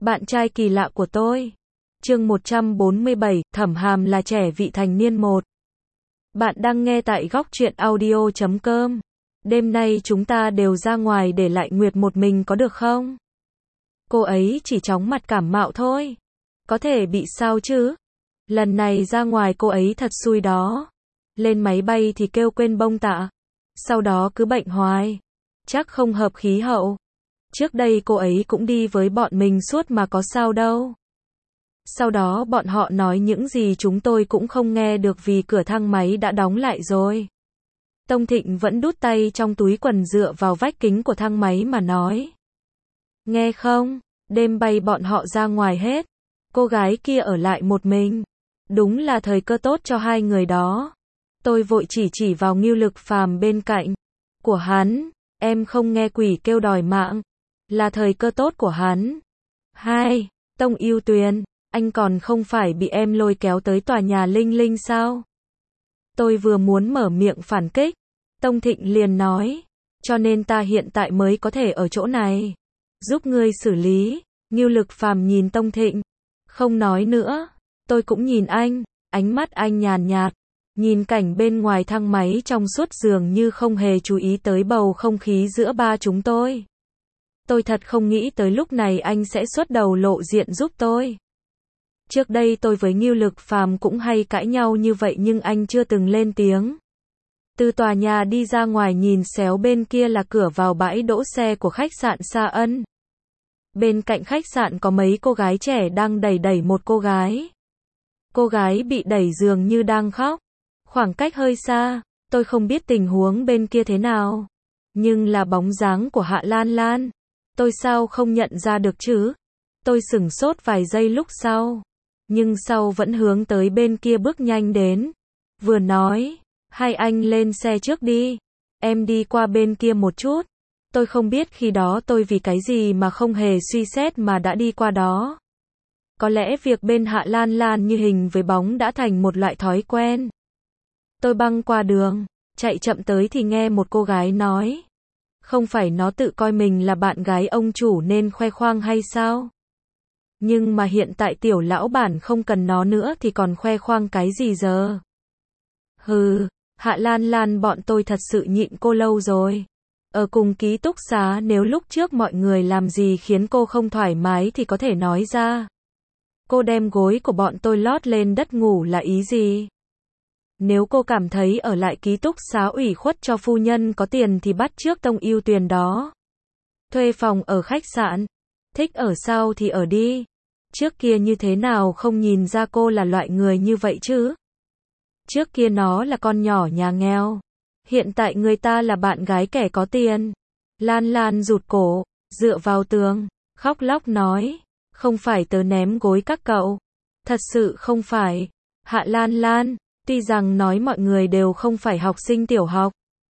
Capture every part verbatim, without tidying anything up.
Bạn trai kỳ lạ của tôi. Chương một trăm bốn mươi bảy, Thẩm Hàm là trẻ vị thành niên một. Bạn đang nghe tại góc truyện audio chấm com. Đêm nay chúng ta đều ra ngoài để lại Nguyệt một mình có được không? Cô ấy chỉ chóng mặt cảm mạo thôi. Có thể bị sao chứ? Lần này ra ngoài cô ấy thật xui đó. Lên máy bay thì kêu quên bông tạ. Sau đó cứ bệnh hoài. Chắc không hợp khí hậu. Trước đây cô ấy cũng đi với bọn mình suốt mà có sao đâu. Sau đó bọn họ nói những gì chúng tôi cũng không nghe được vì cửa thang máy đã đóng lại rồi. Tông Thịnh vẫn đút tay trong túi quần dựa vào vách kính của thang máy mà nói. Nghe không, đêm bay bọn họ ra ngoài hết. Cô gái kia ở lại một mình. Đúng là thời cơ tốt cho hai người đó. Tôi vội chỉ chỉ vào Ngưu Lực Phàm bên cạnh. Của hắn, em không nghe quỷ kêu đòi mạng. Là thời cơ tốt của hắn. Hai, Tông Yêu Tuyền, anh còn không phải bị em lôi kéo tới tòa nhà Linh Linh sao? Tôi vừa muốn mở miệng phản kích. Tông Thịnh liền nói. Cho nên ta hiện tại mới có thể ở chỗ này. Giúp ngươi xử lý. Ngưu Lực Phàm nhìn Tông Thịnh. Không nói nữa. Tôi cũng nhìn anh. Ánh mắt anh nhàn nhạt. Nhìn cảnh bên ngoài thang máy trong suốt dường như không hề chú ý tới bầu không khí giữa ba chúng tôi. Tôi thật không nghĩ tới lúc này anh sẽ xuất đầu lộ diện giúp tôi. Trước đây tôi với Ngưu Lực Phàm cũng hay cãi nhau như vậy nhưng anh chưa từng lên tiếng. Từ tòa nhà đi ra ngoài nhìn xéo bên kia là cửa vào bãi đỗ xe của khách sạn Sa Ân. Bên cạnh khách sạn có mấy cô gái trẻ đang đẩy đẩy một cô gái. Cô gái bị đẩy dường như đang khóc. Khoảng cách hơi xa, tôi không biết tình huống bên kia thế nào. Nhưng là bóng dáng của Hạ Lan Lan. Tôi sao không nhận ra được chứ? Tôi sửng sốt vài giây lúc sau. Nhưng sau vẫn hướng tới bên kia bước nhanh đến. Vừa nói, hai anh lên xe trước đi. Em đi qua bên kia một chút. Tôi không biết khi đó tôi vì cái gì mà không hề suy xét mà đã đi qua đó. Có lẽ việc bên Hạ Lan Lan như hình với bóng đã thành một loại thói quen. Tôi băng qua đường, chạy chậm tới thì nghe một cô gái nói. Không phải nó tự coi mình là bạn gái ông chủ nên khoe khoang hay sao? Nhưng mà hiện tại tiểu lão bản không cần nó nữa thì còn khoe khoang cái gì giờ? Hừ, Hạ Lan Lan bọn tôi thật sự nhịn cô lâu rồi. Ở cùng ký túc xá nếu lúc trước mọi người làm gì khiến cô không thoải mái thì có thể nói ra. Cô đem gối của bọn tôi lót lên đất ngủ là ý gì? Nếu cô cảm thấy ở lại ký túc xá ủy khuất cho phu nhân có tiền thì bắt chước Tông Yêu Tuyền đó. Thuê phòng ở khách sạn. Thích ở sau thì ở đi. Trước kia như thế nào không nhìn ra cô là loại người như vậy chứ? Trước kia nó là con nhỏ nhà nghèo. Hiện tại người ta là bạn gái kẻ có tiền. Lan Lan rụt cổ, dựa vào tường, khóc lóc nói. Không phải tớ ném gối các cậu. Thật sự không phải. Hạ Lan Lan. Tuy rằng nói mọi người đều không phải học sinh tiểu học.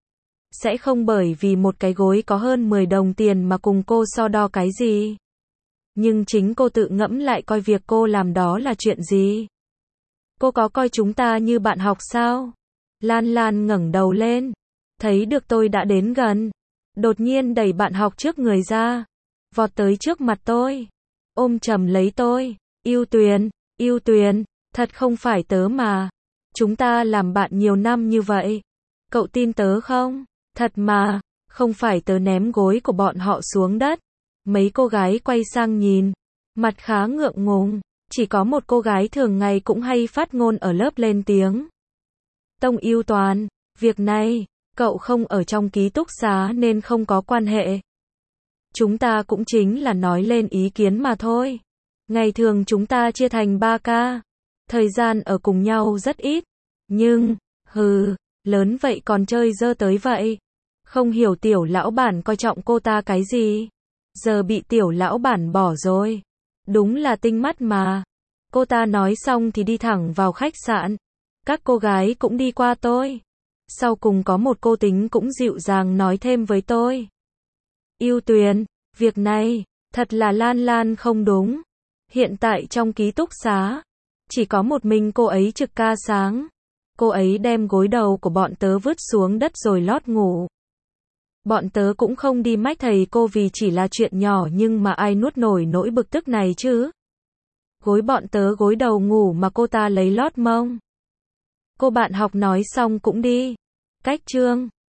Sẽ không bởi vì một cái gối có hơn mười đồng tiền mà cùng cô so đo cái gì. Nhưng chính cô tự ngẫm lại coi việc cô làm đó là chuyện gì. Cô có coi chúng ta như bạn học sao? Lan Lan ngẩng đầu lên. Thấy được tôi đã đến gần. Đột nhiên đẩy bạn học trước người ra. Vọt tới trước mặt tôi. Ôm chầm lấy tôi. Yêu Tuyền, Yêu Tuyền, thật không phải tớ mà. Chúng ta làm bạn nhiều năm như vậy. Cậu tin tớ không? Thật mà, không phải tớ ném gối của bọn họ xuống đất. Mấy cô gái quay sang nhìn. Mặt khá ngượng ngùng. Chỉ có một cô gái thường ngày cũng hay phát ngôn ở lớp lên tiếng. Tông Yêu Toàn, việc này, cậu không ở trong ký túc xá nên không có quan hệ. Chúng ta cũng chính là nói lên ý kiến mà thôi. Ngày thường chúng ta chia thành ba ca. Thời gian ở cùng nhau rất ít. Nhưng, hừ, lớn vậy còn chơi dơ tới vậy. Không hiểu tiểu lão bản coi trọng cô ta cái gì. Giờ bị tiểu lão bản bỏ rồi. Đúng là tinh mắt mà. Cô ta nói xong thì đi thẳng vào khách sạn. Các cô gái cũng đi qua tôi. Sau cùng có một cô tính cũng dịu dàng nói thêm với tôi. Yêu Tuyền, việc này, thật là Lan Lan không đúng. Hiện tại trong ký túc xá, chỉ có một mình cô ấy trực ca sáng. Cô ấy đem gối đầu của bọn tớ vứt xuống đất rồi lót ngủ. Bọn tớ cũng không đi mách thầy cô vì chỉ là chuyện nhỏ nhưng mà ai nuốt nổi nỗi bực tức này chứ. Gối bọn tớ gối đầu ngủ mà cô ta lấy lót mông. Cô bạn học nói xong cũng đi. Cách chương